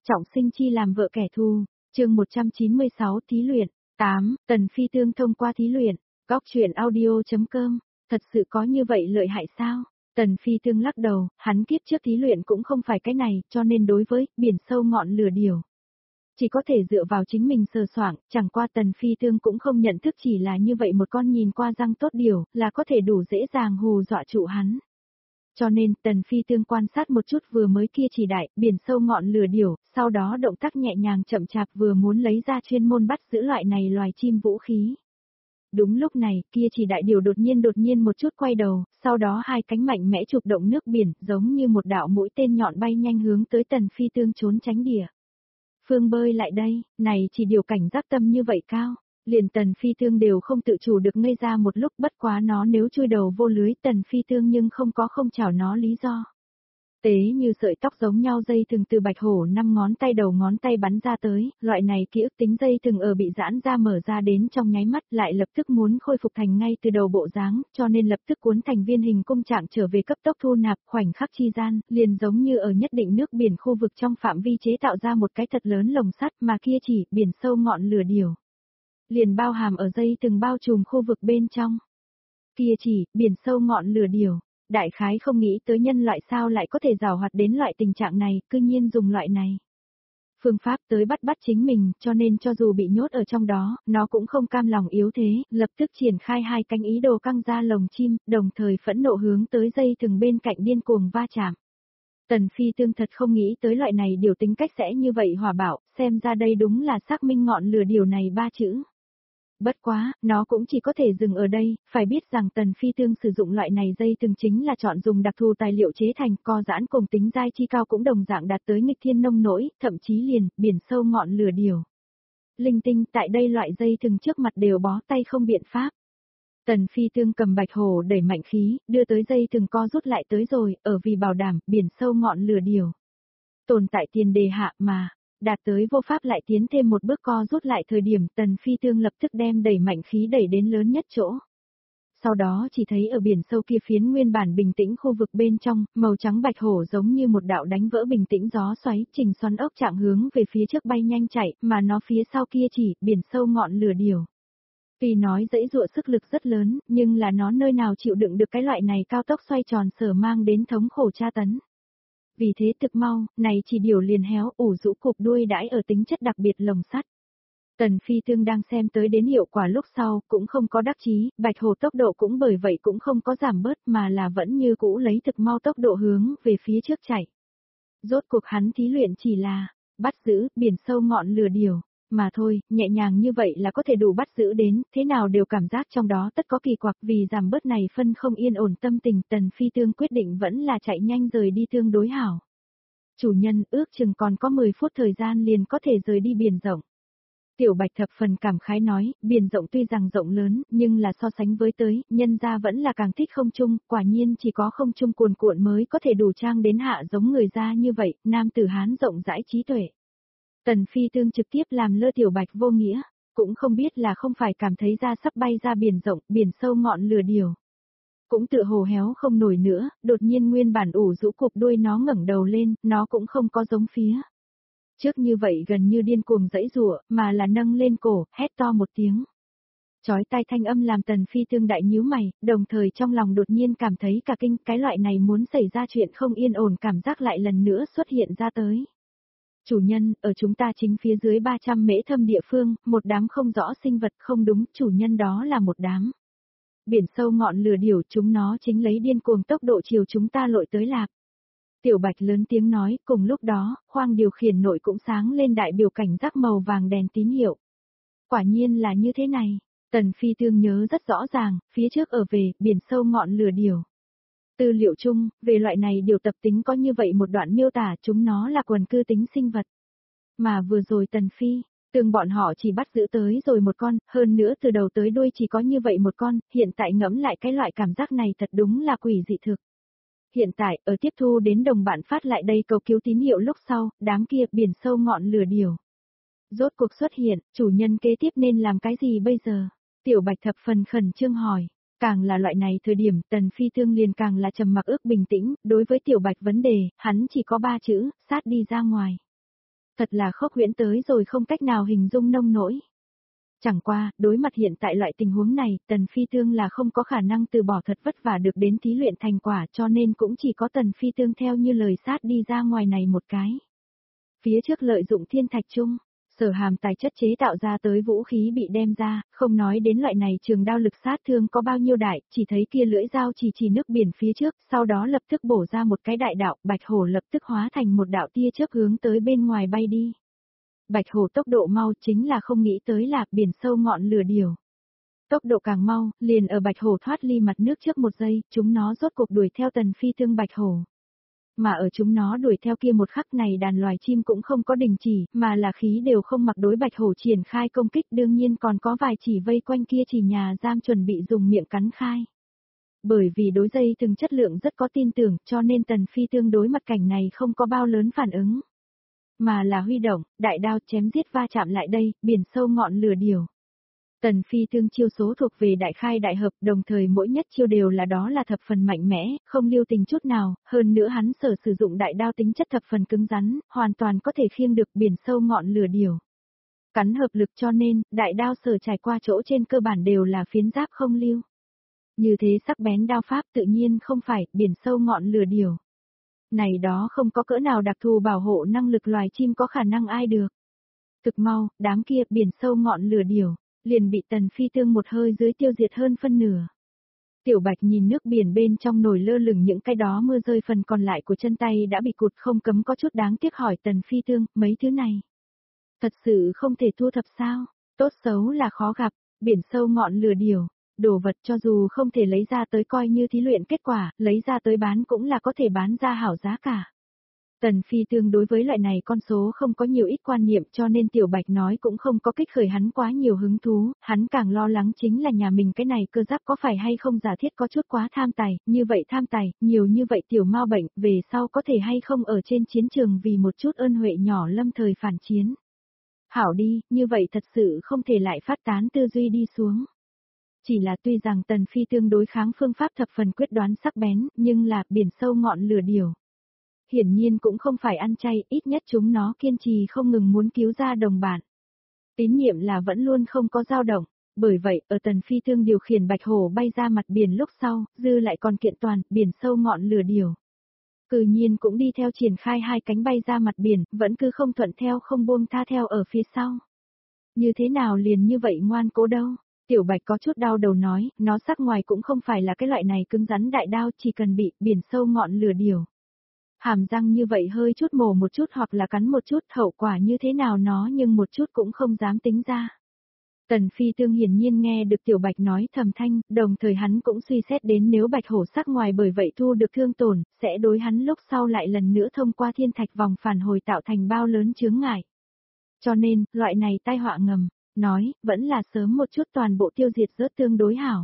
trọng sinh chi làm vợ kẻ thù, chương 196 thí luyện, 8, Tần Phi Tương thông qua thí luyện, góc chuyện audio.com, thật sự có như vậy lợi hại sao? Tần Phi Tương lắc đầu, hắn kiếp trước thí luyện cũng không phải cái này, cho nên đối với biển sâu ngọn lửa điều. Chỉ có thể dựa vào chính mình sờ soạng, chẳng qua Tần Phi Tương cũng không nhận thức chỉ là như vậy một con nhìn qua răng tốt điều, là có thể đủ dễ dàng hù dọa trụ hắn. Cho nên, Tần Phi Tương quan sát một chút vừa mới kia chỉ đại, biển sâu ngọn lửa điểu, sau đó động tác nhẹ nhàng chậm chạp vừa muốn lấy ra chuyên môn bắt giữ loại này loài chim vũ khí. Đúng lúc này, kia chỉ đại điều đột nhiên một chút quay đầu, sau đó hai cánh mạnh mẽ chụp động nước biển, giống như một đạo mũi tên nhọn bay nhanh hướng tới Tần Phi Tương trốn tránh địa. Phương bơi lại đây, này chỉ điều cảnh giác tâm như vậy cao. Liền Tần Phi Tương đều không tự chủ được ngây ra một lúc, bất quá nó nếu chui đầu vô lưới Tần Phi Tương nhưng không có không chào nó lý do. Tế như sợi tóc giống nhau dây thừng từ bạch hổ 5 ngón tay đầu ngón tay bắn ra tới, loại này ký ức tính dây thừng ở bị giãn ra mở ra đến trong nháy mắt lại lập tức muốn khôi phục thành ngay từ đầu bộ dáng, cho nên lập tức cuốn thành viên hình cung trạng trở về cấp tốc thu nạp khoảnh khắc chi gian, liền giống như ở nhất định nước biển khu vực trong phạm vi chế tạo ra một cái thật lớn lồng sắt mà kia chỉ biển sâu ngọn lửa điều. Liền bao hàm ở dây từng bao trùm khu vực bên trong. Kia chỉ, biển sâu ngọn lửa điều, đại khái không nghĩ tới nhân loại sao lại có thể giàu hoạt đến loại tình trạng này, cư nhiên dùng loại này. Phương pháp tới bắt chính mình, cho nên cho dù bị nhốt ở trong đó, nó cũng không cam lòng yếu thế, lập tức triển khai hai cánh ý đồ căng ra lồng chim, đồng thời phẫn nộ hướng tới dây từng bên cạnh điên cuồng va chạm. Tần Phi Tương thật không nghĩ tới loại này điều tính cách sẽ như vậy hỏa bạo, xem ra đây đúng là xác minh ngọn lửa điều này ba chữ. Bất quá, nó cũng chỉ có thể dừng ở đây, phải biết rằng Tần Phi Tương sử dụng loại này dây từng chính là chọn dùng đặc thù tài liệu chế thành, co giãn cùng tính dai chi cao cũng đồng dạng đạt tới nghịch thiên nông nỗi, thậm chí liền, biển sâu ngọn lửa điều. Linh tinh tại đây loại dây từng trước mặt đều bó tay không biện pháp. Tần Phi Tương cầm bạch hổ đẩy mạnh khí, đưa tới dây từng co rút lại tới rồi, ở vì bảo đảm, biển sâu ngọn lửa điều. Tồn tại tiền đề hạ mà. Đạt tới vô pháp lại tiến thêm một bước co rút lại thời điểm Tần Phi Tương lập tức đem đẩy mạnh khí đẩy đến lớn nhất chỗ. Sau đó chỉ thấy ở biển sâu kia phiến nguyên bản bình tĩnh khu vực bên trong, màu trắng bạch hổ giống như một đạo đánh vỡ bình tĩnh gió xoáy, trình xoắn ốc trạng hướng về phía trước bay nhanh chạy, mà nó phía sau kia chỉ, biển sâu ngọn lửa điều. Tuy nói dãy dụa sức lực rất lớn, nhưng là nó nơi nào chịu đựng được cái loại này cao tốc xoay tròn sở mang đến thống khổ tra tấn. Vì thế thực mau, này chỉ điều liền héo ủ rũ cụp đuôi đãi ở tính chất đặc biệt lồng sắt. Tần Phi Tương đang xem tới đến hiệu quả lúc sau, cũng không có đắc chí, bạch hồ tốc độ cũng bởi vậy cũng không có giảm bớt mà là vẫn như cũ lấy thực mau tốc độ hướng về phía trước chạy. Rốt cuộc hắn thí luyện chỉ là, bắt giữ, biển sâu ngọn lửa điều. Mà thôi, nhẹ nhàng như vậy là có thể đủ bắt giữ đến, thế nào đều cảm giác trong đó tất có kỳ quặc vì giảm bớt này phân không yên ổn tâm tình Tần Phi Tương quyết định vẫn là chạy nhanh rời đi tương đối hảo. Chủ nhân ước chừng còn có 10 phút thời gian liền có thể rời đi biển rộng. Tiểu Bạch thập phần cảm khái nói, biển rộng tuy rằng rộng lớn, nhưng là so sánh với tới, nhân gia vẫn là càng thích không trung, quả nhiên chỉ có không trung cuồn cuộn mới có thể đủ trang đến hạ giống người gia như vậy, nam tử Hán rộng rãi trí tuệ. Tần Phi Tương trực tiếp làm lơ Tiểu Bạch vô nghĩa, cũng không biết là không phải cảm thấy ra sắp bay ra biển rộng, biển sâu ngọn lửa điều. Cũng tựa hồ héo không nổi nữa, đột nhiên nguyên bản ủ rũ cục đuôi nó ngẩng đầu lên, nó cũng không có giống phía. Trước như vậy gần như điên cuồng dãy rụa, mà là nâng lên cổ, hét to một tiếng. Chói tai thanh âm làm Tần Phi Tương đại nhíu mày, đồng thời trong lòng đột nhiên cảm thấy cả kinh, cái loại này muốn xảy ra chuyện không yên ổn cảm giác lại lần nữa xuất hiện ra tới. Chủ nhân, ở chúng ta chính phía dưới 300 mễ thâm địa phương, một đám không rõ sinh vật không đúng, chủ nhân đó là một đám. Biển sâu ngọn lửa điểu chúng nó chính lấy điên cuồng tốc độ chiều chúng ta lội tới lạc. Tiểu Bạch lớn tiếng nói, cùng lúc đó, khoang điều khiển nội cũng sáng lên đại biểu cảnh giác màu vàng đèn tín hiệu. Quả nhiên là như thế này, Tần Phi Tương nhớ rất rõ ràng, phía trước ở về, biển sâu ngọn lửa điểu. Tư liệu chung, về loại này điều tập tính có như vậy một đoạn miêu tả chúng nó là quần cư tính sinh vật. Mà vừa rồi Tần Phi, Tương bọn họ chỉ bắt giữ tới rồi một con, hơn nữa từ đầu tới đuôi chỉ có như vậy một con, hiện tại ngẫm lại cái loại cảm giác này thật đúng là quỷ dị thực. Hiện tại, ở tiếp thu đến đồng bạn phát lại đây cầu cứu tín hiệu lúc sau, đám kia biển sâu ngọn lửa điều. Rốt cuộc xuất hiện, chủ nhân kế tiếp nên làm cái gì bây giờ? Tiểu Bạch thập phần khẩn trương hỏi. Càng là loại này thời điểm, Tần Phi Tương liền càng là trầm mặc ước bình tĩnh, đối với Tiểu Bạch vấn đề, hắn chỉ có 3 chữ, sát đi ra ngoài. Thật là khốc huyễn tới rồi không cách nào hình dung nông nỗi. Chẳng qua, đối mặt hiện tại loại tình huống này, Tần Phi Tương là không có khả năng từ bỏ thật vất vả được đến thí luyện thành quả cho nên cũng chỉ có Tần Phi Tương theo như lời sát đi ra ngoài này một cái. Phía trước lợi dụng thiên thạch chung, Sở Hàm tài chất chế tạo ra tới vũ khí bị đem ra, không nói đến loại này trường đao lực sát thương có bao nhiêu đại, chỉ thấy kia lưỡi dao chỉ nước biển phía trước, sau đó lập tức bổ ra một cái đại đạo, Bạch Hổ lập tức hóa thành một đạo tia chớp hướng tới bên ngoài bay đi. Bạch Hổ tốc độ mau chính là không nghĩ tới là biển sâu ngọn lửa điều. Tốc độ càng mau, liền ở Bạch Hổ thoát ly mặt nước trước một giây, chúng nó rốt cuộc đuổi theo Tần Phi Tương Bạch Hổ. Mà ở chúng nó đuổi theo kia một khắc này đàn loài chim cũng không có đình chỉ, mà là khí đều không mặc đối Bạch Hổ triển khai công kích, đương nhiên còn có vài chỉ vây quanh kia chỉ nhà giam chuẩn bị dùng miệng cắn khai. Bởi vì đối dây từng chất lượng rất có tin tưởng cho nên Tần Phi Tương đối mặt cảnh này không có bao lớn phản ứng. Mà là huy động, đại đao chém giết va chạm lại đây, biển sâu ngọn lửa điều. Tần Phi Tương chiêu số thuộc về đại khai đại hợp, đồng thời mỗi nhất chiêu đều là đó là thập phần mạnh mẽ, không lưu tình chút nào, hơn nữa hắn sử dụng đại đao tính chất thập phần cứng rắn, hoàn toàn có thể khiêng được biển sâu ngọn lửa điều. Cắn hợp lực cho nên, đại đao trải qua chỗ trên cơ bản đều là phiến giáp không lưu. Như thế sắc bén đao pháp tự nhiên không phải biển sâu ngọn lửa điều. Này đó không có cỡ nào đặc thù bảo hộ năng lực loài chim có khả năng ai được. Thực mau, đám kia biển sâu ngọn lửa điều, liền bị Tần Phi Tương một hơi dưới tiêu diệt hơn phân nửa. Tiểu Bạch nhìn nước biển bên trong nổi lơ lửng những cái đó mưa rơi phần còn lại của chân tay đã bị cụt không cấm có chút đáng tiếc hỏi Tần Phi Tương, mấy thứ này. Thật sự không thể thu thập sao, tốt xấu là khó gặp, biển sâu ngọn lửa điều. Đồ vật cho dù không thể lấy ra tới coi như thí luyện kết quả, lấy ra tới bán cũng là có thể bán ra hảo giá cả. Tần Phi Tương đối với loại này con số không có nhiều ít quan niệm cho nên Tiểu Bạch nói cũng không có kích khởi hắn quá nhiều hứng thú, hắn càng lo lắng chính là nhà mình cái này cơ giáp có phải hay không giả thiết có chút quá tham tài, như vậy tham tài, nhiều như vậy tiểu mau bệnh, về sau có thể hay không ở trên chiến trường vì một chút ơn huệ nhỏ lâm thời phản chiến. Hảo đi, như vậy thật sự không thể lại phát tán tư duy đi xuống. Chỉ là tuy rằng Tần Phi Tương đối kháng phương pháp thập phần quyết đoán sắc bén, nhưng là biển sâu ngọn lửa điều. Hiển nhiên cũng không phải ăn chay, ít nhất chúng nó kiên trì không ngừng muốn cứu ra đồng bạn. Tín nhiệm là vẫn luôn không có dao động, bởi vậy ở Tần Phi Tương điều khiển Bạch Hổ bay ra mặt biển lúc sau, dư lại còn kiện toàn, biển sâu ngọn lửa điều. Cự nhiên cũng đi theo triển khai hai cánh bay ra mặt biển, vẫn cứ không thuận theo không buông tha theo ở phía sau. Như thế nào liền như vậy ngoan cố đâu? Tiểu Bạch có chút đau đầu nói, nó sắc ngoài cũng không phải là cái loại này cứng rắn đại đao chỉ cần bị biển sâu ngọn lửa điều. Hàm răng như vậy hơi chút mổ một chút hoặc là cắn một chút hậu quả như thế nào nó nhưng một chút cũng không dám tính ra. Tần Phi Tương hiển nhiên nghe được Tiểu Bạch nói thầm thanh, đồng thời hắn cũng suy xét đến nếu Bạch Hổ sắc ngoài bởi vậy thu được thương tổn, sẽ đối hắn lúc sau lại lần nữa thông qua thiên thạch vòng phản hồi tạo thành bao lớn chướng ngại. Cho nên, loại này tai họa ngầm, nói, vẫn là sớm một chút toàn bộ tiêu diệt rớt tương đối hảo.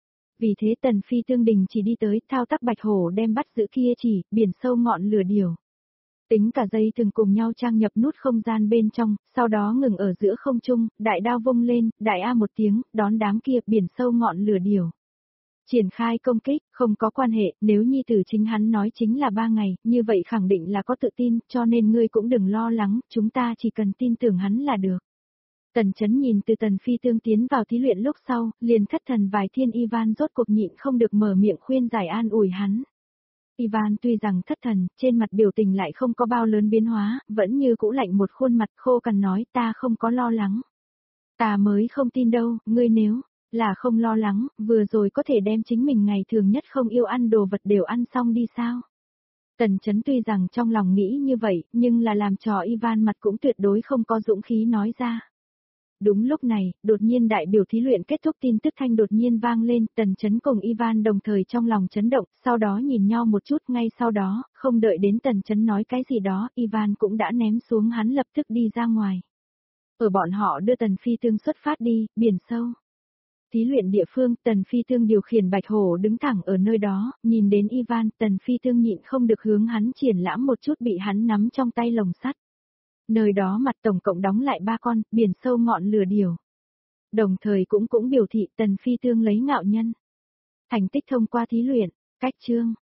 Vì thế Tần Phi Tương đình chỉ đi tới, thao tác Bạch Hổ đem bắt giữ kia chỉ, biển sâu ngọn lửa điều. Tính cả dây thường cùng nhau trang nhập nút không gian bên trong, sau đó ngừng ở giữa không trung, đại đao vung lên, đại A một tiếng, đón đám kia biển sâu ngọn lửa điều. Triển khai công kích, không có quan hệ, nếu nhi tử chính hắn nói chính là 3 ngày, như vậy khẳng định là có tự tin, cho nên ngươi cũng đừng lo lắng, chúng ta chỉ cần tin tưởng hắn là được. Tần Chấn nhìn từ Tần Phi Tương tiến vào thí luyện lúc sau, liền thất thần vài thiên Ivan rốt cuộc nhịn không được mở miệng khuyên giải an ủi hắn. Ivan tuy rằng thất thần, trên mặt biểu tình lại không có bao lớn biến hóa, vẫn như cũ lạnh một khuôn mặt khô cằn nói ta không có lo lắng. Ta mới không tin đâu, ngươi nếu là không lo lắng, vừa rồi có thể đem chính mình ngày thường nhất không yêu ăn đồ vật đều ăn xong đi sao? Tần Chấn tuy rằng trong lòng nghĩ như vậy, nhưng là làm trò Ivan mặt cũng tuyệt đối không có dũng khí nói ra. Đúng lúc này, đột nhiên đại biểu thí luyện kết thúc tin tức thanh đột nhiên vang lên, Tần Chấn cùng Ivan đồng thời trong lòng chấn động, sau đó nhìn nhau một chút ngay sau đó, không đợi đến Tần Chấn nói cái gì đó, Ivan cũng đã ném xuống hắn lập tức đi ra ngoài. Ở bọn họ đưa Tần Phi Tương xuất phát đi, biển sâu. Thí luyện địa phương, Tần Phi Tương điều khiển Bạch Hổ đứng thẳng ở nơi đó, nhìn đến Ivan, Tần Phi Tương nhịn không được hướng hắn triển lãm một chút bị hắn nắm trong tay lồng sắt. Nơi đó mặt tổng cộng đóng lại 3 con, biển sâu ngọn lửa điều. Đồng thời cũng biểu thị Tần Phi Tương lấy ngạo nhân. Thành tích thông qua thí luyện, cách chương.